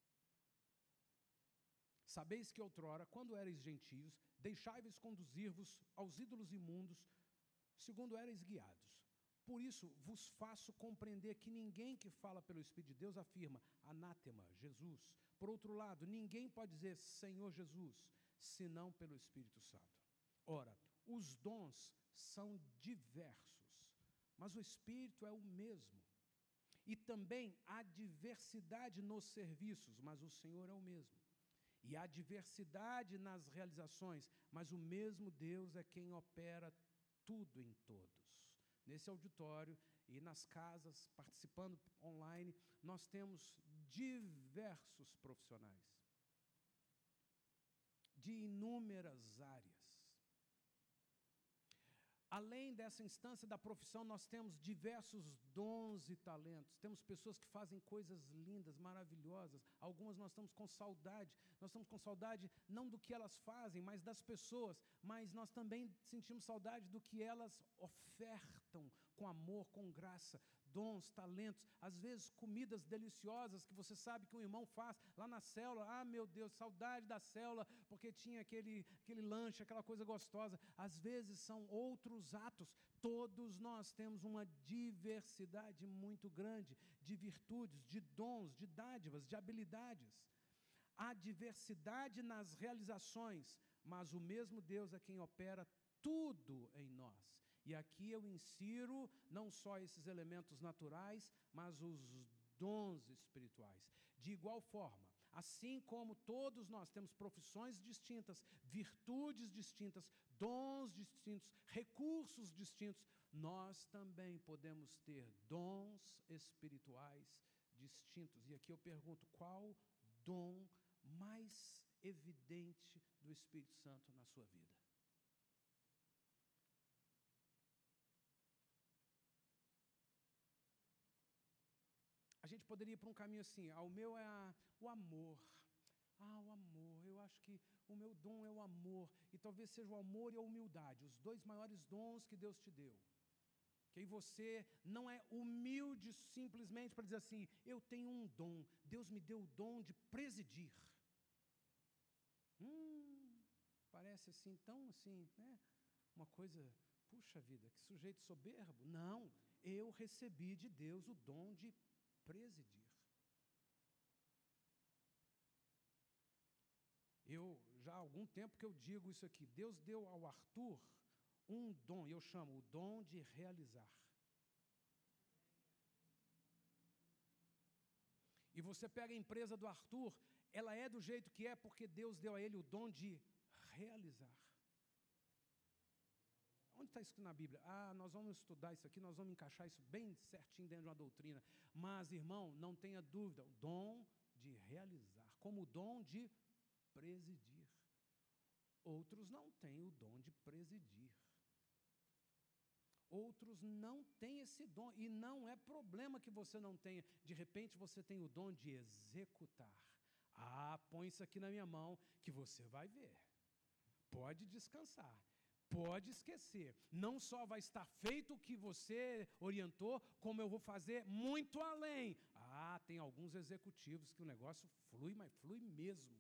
Sabeis que outrora, quando erais gentios, deixai-vos conduzir-vos aos ídolos imundos, segundo erais guiados. Por isso vos faço compreender que ninguém que fala pelo Espírito de Deus afirma, anátema, Jesus. Por outro lado, ninguém pode dizer Senhor Jesus, senão pelo Espírito Santo. Ora, os dons são diversos, mas o Espírito é o mesmo. E também há diversidade nos serviços, mas o Senhor é o mesmo. E há diversidade nas realizações, mas o mesmo Deus é quem opera tudo em todos. Nesse auditório e nas casas, participando online, nós temos diversos profissionais, de inúmeras áreas. Além dessa instância da profissão, nós temos diversos dons e talentos. Temos pessoas que fazem coisas lindas, maravilhosas. Algumas nós estamos com saudade. Nós estamos com saudade não do que elas fazem, mas das pessoas. Mas nós também sentimos saudade do que elas ofertam com amor, com graça. Dons, talentos, às vezes comidas deliciosas que você sabe que um irmão faz lá na célula. Ah, meu Deus, saudade da célula, porque tinha aquele lanche, aquela coisa gostosa. Às vezes são outros atos. Todos nós temos uma diversidade muito grande de virtudes, de dons, de dádivas, de habilidades. Há diversidade nas realizações, mas o mesmo Deus é quem opera tudo em nós. E aqui eu insiro não só esses elementos naturais, mas os dons espirituais. De igual forma, assim como todos nós temos profissões distintas, virtudes distintas, dons distintos, recursos distintos, nós também podemos ter dons espirituais distintos. E aqui eu pergunto, qual dom mais evidente do Espírito Santo na sua vida? A gente poderia ir para um caminho assim, o meu é o amor. O amor, eu acho que o meu dom é o amor. E talvez seja o amor e a humildade, os dois maiores dons que Deus te deu. Que aí você não é humilde simplesmente para dizer assim, eu tenho um dom, Deus me deu o dom de presidir. Parece assim, tão assim, né? Uma coisa, puxa vida, que sujeito soberbo. Não, eu recebi de Deus o dom de presidir. Já há algum tempo que eu digo isso aqui, Deus deu ao Arthur um dom, e eu chamo o dom de realizar. E você pega a empresa do Arthur, ela é do jeito que é porque Deus deu a ele o dom de realizar. Onde está isso na Bíblia? Nós vamos estudar isso aqui, nós vamos encaixar isso bem certinho dentro de uma doutrina. Mas, irmão, não tenha dúvida, o dom de realizar, como o dom de presidir. Outros não têm o dom de presidir. Outros não têm esse dom, e não é problema que você não tenha. De repente você tem o dom de executar. Põe isso aqui na minha mão que você vai ver. Pode descansar, pode esquecer. Não só vai estar feito o que você orientou, como eu vou fazer muito além. Tem alguns executivos que o negócio flui, mas flui mesmo.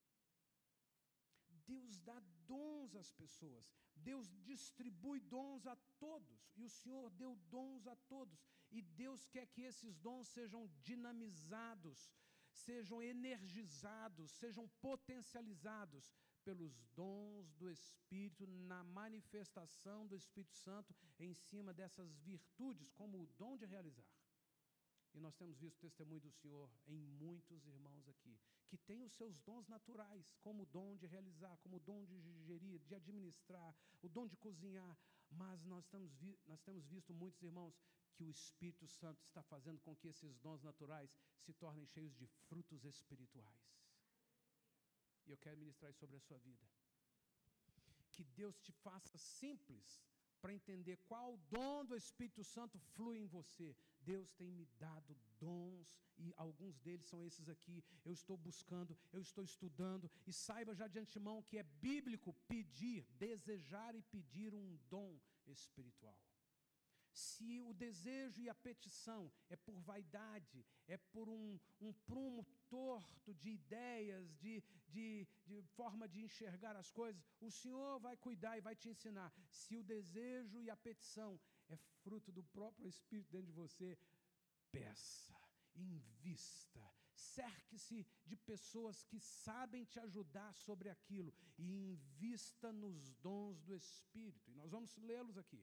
Deus dá dons às pessoas, Deus distribui dons a todos, e o Senhor deu dons a todos, e Deus quer que esses dons sejam dinamizados, sejam energizados, sejam potencializados pelos dons do Espírito, na manifestação do Espírito Santo em cima dessas virtudes, como o dom de realizar. E nós temos visto o testemunho do Senhor em muitos irmãos aqui, que têm os seus dons naturais, como o dom de realizar, como o dom de gerir, de administrar, o dom de cozinhar, mas nós temos visto muitos irmãos que o Espírito Santo está fazendo com que esses dons naturais se tornem cheios de frutos espirituais. E eu quero ministrar isso sobre a sua vida. Que Deus te faça simples para entender qual dom do Espírito Santo flui em você. Deus tem me dado dons, e alguns deles são esses aqui. Eu estou buscando, eu estou estudando, e saiba já de antemão que é bíblico pedir, desejar e pedir um dom espiritual. Se o desejo e a petição é por vaidade, é por um prumo torto de ideias, de forma de enxergar as coisas, o Senhor vai cuidar e vai te ensinar. Se o desejo e a petição é fruto do próprio Espírito dentro de você, peça, invista, cerque-se de pessoas que sabem te ajudar sobre aquilo, e invista nos dons do Espírito. E nós vamos lê-los aqui.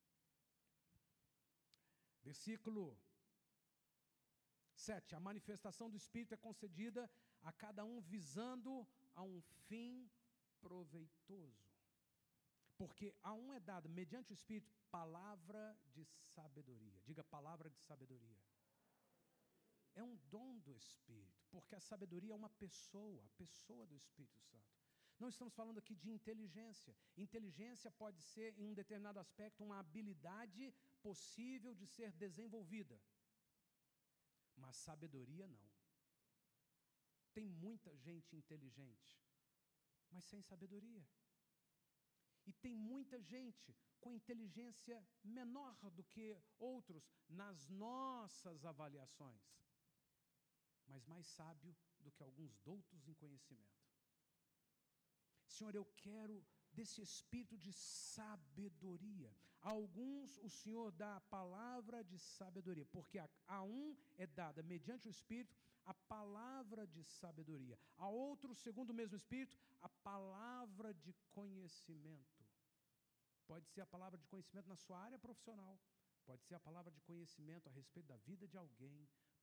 Versículo 7, a manifestação do Espírito é concedida a cada um visando a um fim proveitoso. Porque a um é dada, mediante o Espírito, palavra de sabedoria. Diga, palavra de sabedoria. É um dom do Espírito, porque a sabedoria é uma pessoa, a pessoa do Espírito Santo. Não estamos falando aqui de inteligência. Inteligência pode ser, em um determinado aspecto, uma habilidade possível de ser desenvolvida. Mas sabedoria não. Tem muita gente inteligente, mas sem sabedoria. E tem muita gente com inteligência menor do que outros nas nossas avaliações, mas mais sábio do que alguns doutos em conhecimento. Senhor, eu quero desse espírito de sabedoria. A alguns o Senhor dá a palavra de sabedoria, porque a um é dada, mediante o Espírito, a palavra de sabedoria. A outro, segundo o mesmo Espírito, a palavra de conhecimento. Pode ser a palavra de conhecimento na sua área profissional, pode ser a palavra de conhecimento a respeito da vida de alguém,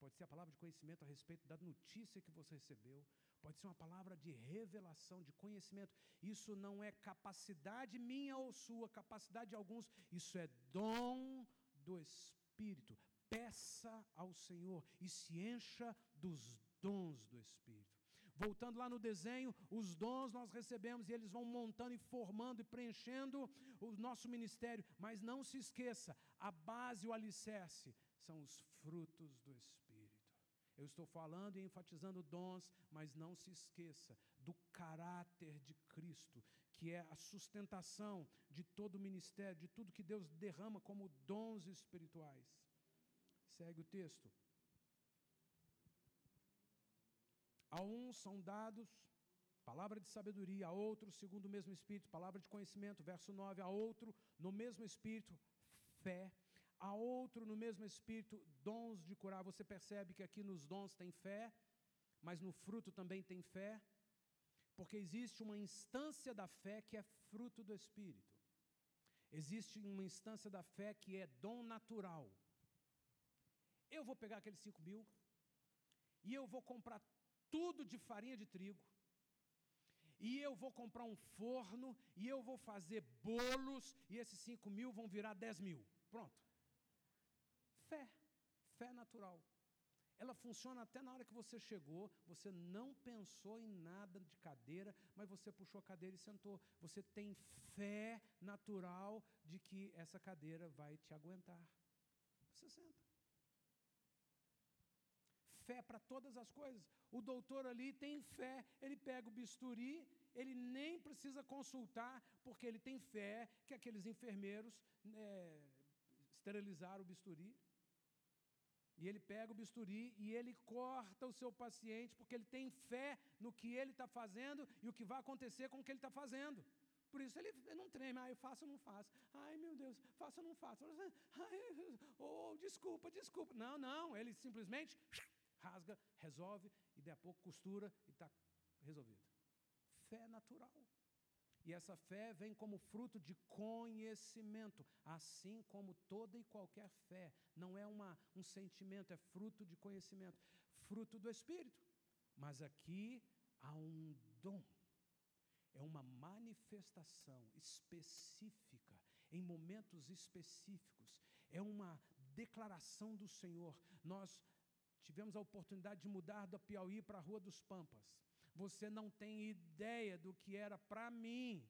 pode ser a palavra de conhecimento a respeito da notícia que você recebeu, pode ser uma palavra de revelação, de conhecimento. Isso não é capacidade minha ou sua, capacidade de alguns, isso é dom do Espírito. Peça ao Senhor e se encha dos dons do Espírito. Voltando lá no desenho, os dons nós recebemos e eles vão montando e formando e preenchendo o nosso ministério. Mas não se esqueça, a base, o alicerce, são os frutos do Espírito. Eu estou falando e enfatizando dons, mas não se esqueça do caráter de Cristo, que é a sustentação de todo o ministério, de tudo que Deus derrama como dons espirituais. Segue o texto. A uns são dados palavra de sabedoria, a outro, segundo o mesmo Espírito, palavra de conhecimento, verso 9, a outro, no mesmo Espírito, fé, a outro, no mesmo Espírito, dons de curar. Você percebe que aqui nos dons tem fé, mas no fruto também tem fé, porque existe uma instância da fé que é fruto do Espírito. Existe uma instância da fé que é dom natural. Eu vou pegar aqueles 5.000 e eu vou comprar tudo de farinha de trigo, e eu vou comprar um forno, e eu vou fazer bolos, e esses 5.000 vão virar 10.000. Pronto. Fé natural. Ela funciona até na hora que você chegou, você não pensou em nada de cadeira, mas você puxou a cadeira e sentou. Você tem fé natural de que essa cadeira vai te aguentar. Você senta. Fé para todas as coisas. O doutor ali tem fé, ele pega o bisturi, ele nem precisa consultar, porque ele tem fé que aqueles enfermeiros esterilizaram o bisturi. E ele pega o bisturi e ele corta o seu paciente, porque ele tem fé no que ele está fazendo e o que vai acontecer com o que ele está fazendo. Por isso ele não treme, eu faço ou não faço. Ai, meu Deus, faço ou não faço. Ai, desculpa. Não, ele simplesmente rasga, resolve, e daí a pouco costura e está resolvido. Fé natural. E essa fé vem como fruto de conhecimento, assim como toda e qualquer fé. Não é um sentimento, é fruto de conhecimento, fruto do Espírito. Mas aqui há um dom, é uma manifestação específica, em momentos específicos, é uma declaração do Senhor. Nós tivemos a oportunidade de mudar da Piauí para a Rua dos Pampas. Você não tem ideia do que era para mim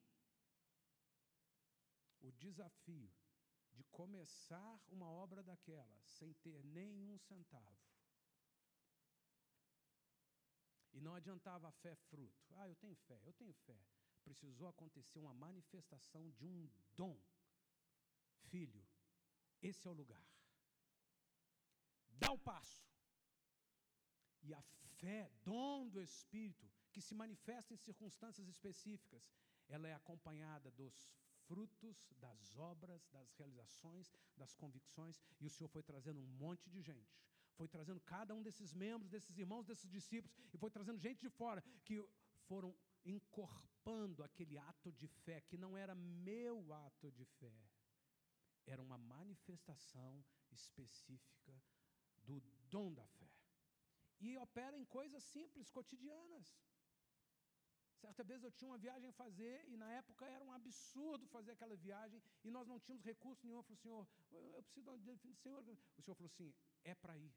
o desafio de começar uma obra daquela sem ter nenhum centavo. E não adiantava a fé fruto. Eu tenho fé. Precisou acontecer uma manifestação de um dom. Filho, esse é o lugar. Dá o passo. E a fé, dom do Espírito, que se manifesta em circunstâncias específicas, ela é acompanhada dos frutos, das obras, das realizações, das convicções, e o Senhor foi trazendo um monte de gente, foi trazendo cada um desses membros, desses irmãos, desses discípulos, e foi trazendo gente de fora, que foram encorpando aquele ato de fé, que não era meu ato de fé, era uma manifestação específica do dom da fé. E opera em coisas simples, cotidianas. Certa vez eu tinha uma viagem a fazer, e na época era um absurdo fazer aquela viagem, e nós não tínhamos recurso nenhum. Eu falei, Senhor, eu preciso de Senhor. O Senhor falou assim, é para ir.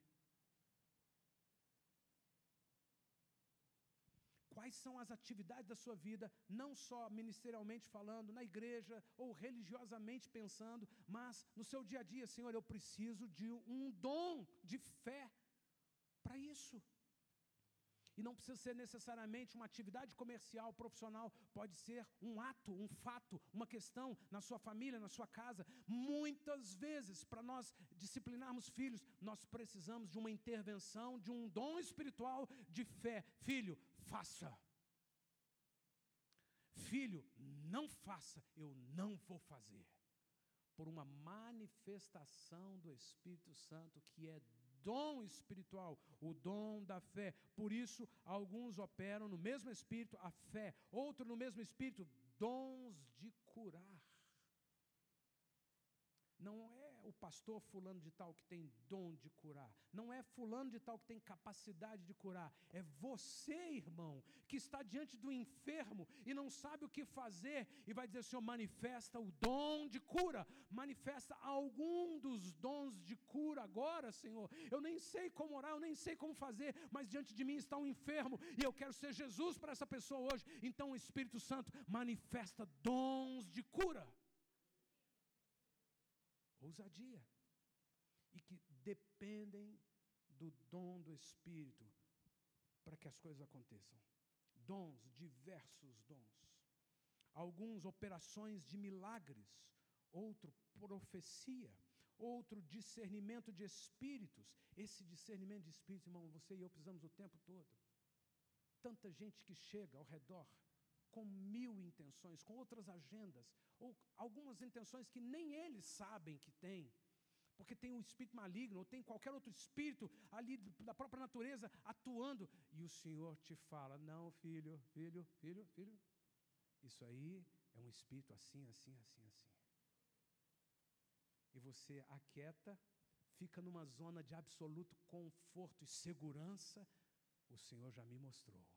Quais são as atividades da sua vida, não só ministerialmente falando, na igreja, ou religiosamente pensando, mas no seu dia a dia, Senhor, eu preciso de um dom de fé para isso. E não precisa ser necessariamente uma atividade comercial, profissional, pode ser um ato, um fato, uma questão na sua família, na sua casa. Muitas vezes, para nós disciplinarmos filhos, nós precisamos de uma intervenção, de um dom espiritual de fé. Filho, faça. Filho, não faça, eu não vou fazer. Por uma manifestação do Espírito Santo que é dom espiritual, o dom da fé. Por isso, alguns operam no mesmo Espírito a fé, outro no mesmo Espírito, dons de curar. Não é o pastor fulano de tal que tem dom de curar. Não é fulano de tal que tem capacidade de curar. É você, irmão, que está diante do enfermo e não sabe o que fazer e vai dizer, Senhor, manifesta o dom de cura. Manifesta algum dos dons de cura agora, Senhor. Eu nem sei como orar, eu nem sei como fazer, mas diante de mim está um enfermo e eu quero ser Jesus para essa pessoa hoje. Então o Espírito Santo manifesta dons de cura. Ousadia, e que dependem do dom do Espírito para que as coisas aconteçam. Dons, diversos dons. Alguns operações de milagres, outro profecia, outro discernimento de espíritos. Esse discernimento de espíritos, irmão, você e eu precisamos o tempo todo. Tanta gente que chega ao redor com 1000 intenções, com outras agendas, ou algumas intenções que nem eles sabem que têm, porque tem um espírito maligno, ou tem qualquer outro espírito ali da própria natureza atuando, e o Senhor te fala, não, filho, isso aí é um espírito assim. E você aquieta, fica numa zona de absoluto conforto e segurança, o Senhor já me mostrou.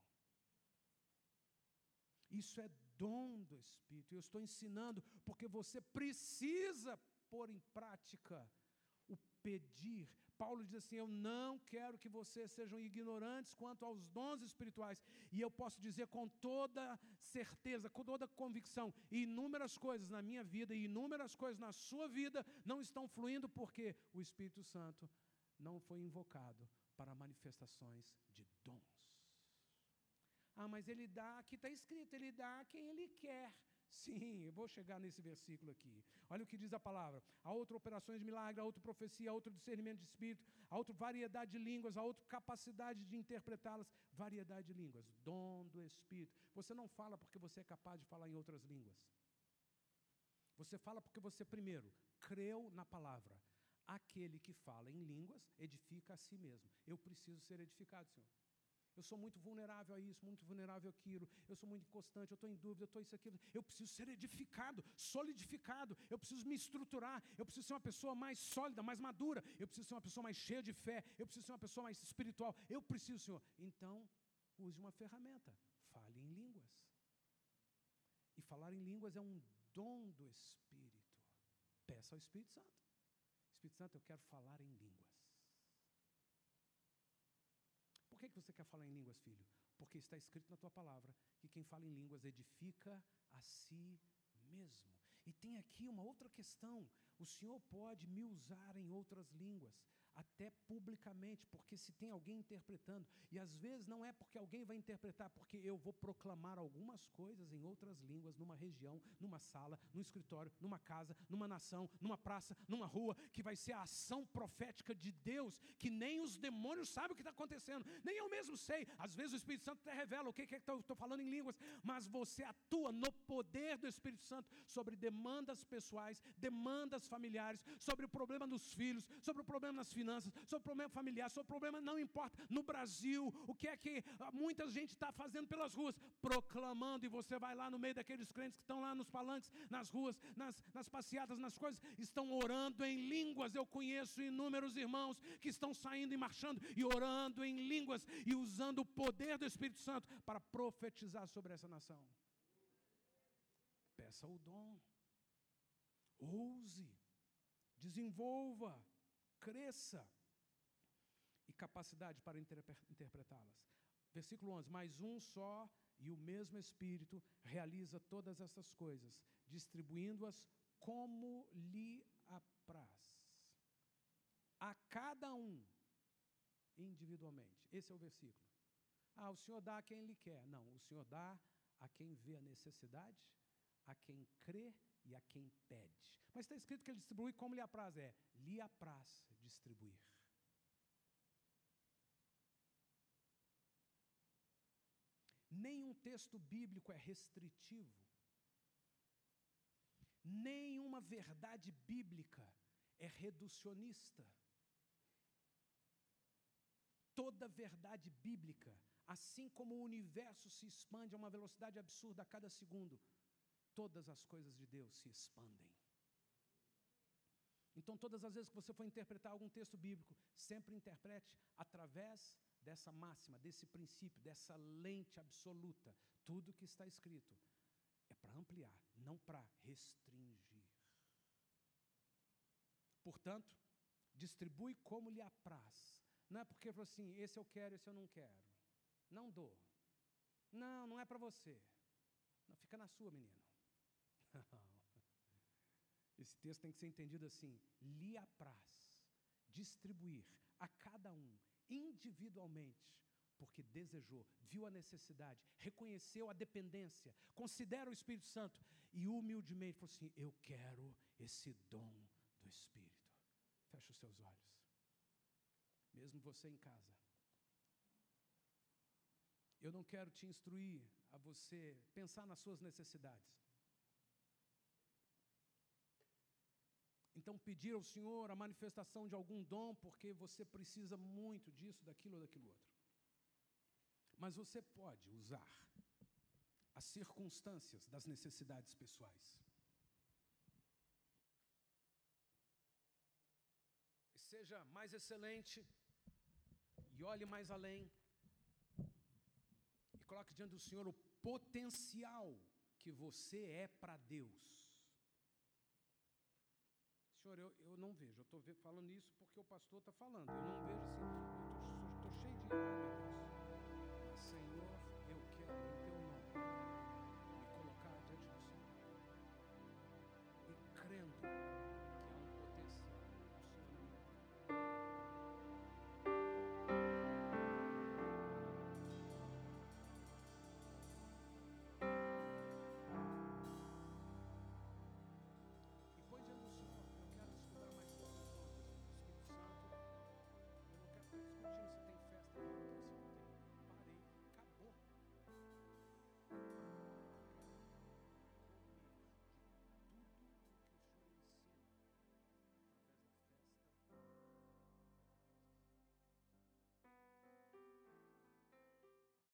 Isso é dom do Espírito. Eu estou ensinando porque você precisa pôr em prática o pedir. Paulo diz assim, eu não quero que vocês sejam ignorantes quanto aos dons espirituais. E eu posso dizer com toda certeza, com toda convicção, inúmeras coisas na minha vida e inúmeras coisas na sua vida não estão fluindo porque o Espírito Santo não foi invocado para manifestações de dons. Ah, mas ele dá, aqui está escrito, ele dá a quem ele quer. Sim, eu vou chegar nesse versículo aqui. Olha o que diz a palavra. Há outra operações de milagre, há outra profecia, há outro discernimento de espírito, há outra variedade de línguas, há outra capacidade de interpretá-las. Variedade de línguas, dom do Espírito. Você não fala porque você é capaz de falar em outras línguas. Você fala porque você, primeiro, creu na palavra. Aquele que fala em línguas edifica a si mesmo. Eu preciso ser edificado, Senhor. Eu sou muito vulnerável a isso, muito vulnerável àquilo. Eu sou muito inconstante, eu estou em dúvida, eu estou isso, aquilo. Eu preciso ser edificado, solidificado. Eu preciso me estruturar. Eu preciso ser uma pessoa mais sólida, mais madura. Eu preciso ser uma pessoa mais cheia de fé. Eu preciso ser uma pessoa mais espiritual. Eu preciso, Senhor. Então, use uma ferramenta. Fale em línguas. E falar em línguas é um dom do Espírito. Peça ao Espírito Santo. Espírito Santo, eu quero falar em línguas. Por que você quer falar em línguas, filho? Porque está escrito na tua palavra que quem fala em línguas edifica a si mesmo. E tem aqui uma outra questão. O Senhor pode me usar em outras línguas, até publicamente, porque se tem alguém interpretando, e às vezes não é porque alguém vai interpretar, porque eu vou proclamar algumas coisas em outras línguas, numa região, numa sala, num escritório, numa casa, numa nação, numa praça, numa rua, que vai ser a ação profética de Deus, que nem os demônios sabem o que está acontecendo, nem eu mesmo sei. Às vezes o Espírito Santo até revela o que é que eu estou falando em línguas, mas você atua no poder do Espírito Santo sobre demandas pessoais, demandas familiares, sobre o problema dos filhos, sobre o problema nas finanças, sobre o problema familiar, sobre o problema, não importa, no Brasil, o que é que muita gente está fazendo pelas ruas, proclamando, e você vai lá no meio daqueles crentes que estão lá nos palanques, nas ruas, nas passeatas, nas coisas, estão orando em línguas. Eu conheço inúmeros irmãos que estão saindo e marchando e orando em línguas e usando o poder do Espírito Santo para profetizar sobre essa nação. Peça o dom. Ouse, desenvolva, cresça e capacidade para interpretá-las. Versículo 11, mas um só e o mesmo Espírito realiza todas essas coisas, distribuindo-as como lhe apraz. A cada um, individualmente. Esse é o versículo. O Senhor dá a quem Ele quer. Não, o Senhor dá a quem vê a necessidade, a quem crê e a quem pede. Mas está escrito que Ele distribui como lhe apraz. Lhe apraz distribuir. Nenhum texto bíblico é restritivo. Nenhuma verdade bíblica é reducionista. Toda verdade bíblica, assim como o universo se expande a uma velocidade absurda a cada segundo, todas as coisas de Deus se expandem. Então, todas as vezes que você for interpretar algum texto bíblico, sempre interprete através dessa máxima, desse princípio, dessa lente absoluta. Tudo que está escrito é para ampliar, não para restringir. Portanto, distribui como lhe apraz. Não é porque falou assim, esse eu quero, esse eu não quero. Não dou. Não, não é para você. Não, fica na sua, menino. Esse texto tem que ser entendido assim, lhe apraz distribuir a cada um, individualmente, porque desejou, viu a necessidade, reconheceu a dependência, considera o Espírito Santo e humildemente falou assim, eu quero esse dom do Espírito. Feche os seus olhos. Mesmo você em casa. Eu não quero te instruir a você pensar nas suas necessidades. Então, pedir ao Senhor a manifestação de algum dom, porque você precisa muito disso, daquilo ou daquilo outro. Mas você pode usar as circunstâncias das necessidades pessoais. Seja mais excelente e olhe mais além. E coloque diante do Senhor o potencial que você é para Deus. Senhor, eu não vejo, eu estou falando isso porque o pastor está falando. Eu não vejo assim, eu estou cheio de... Ai, meu Deus.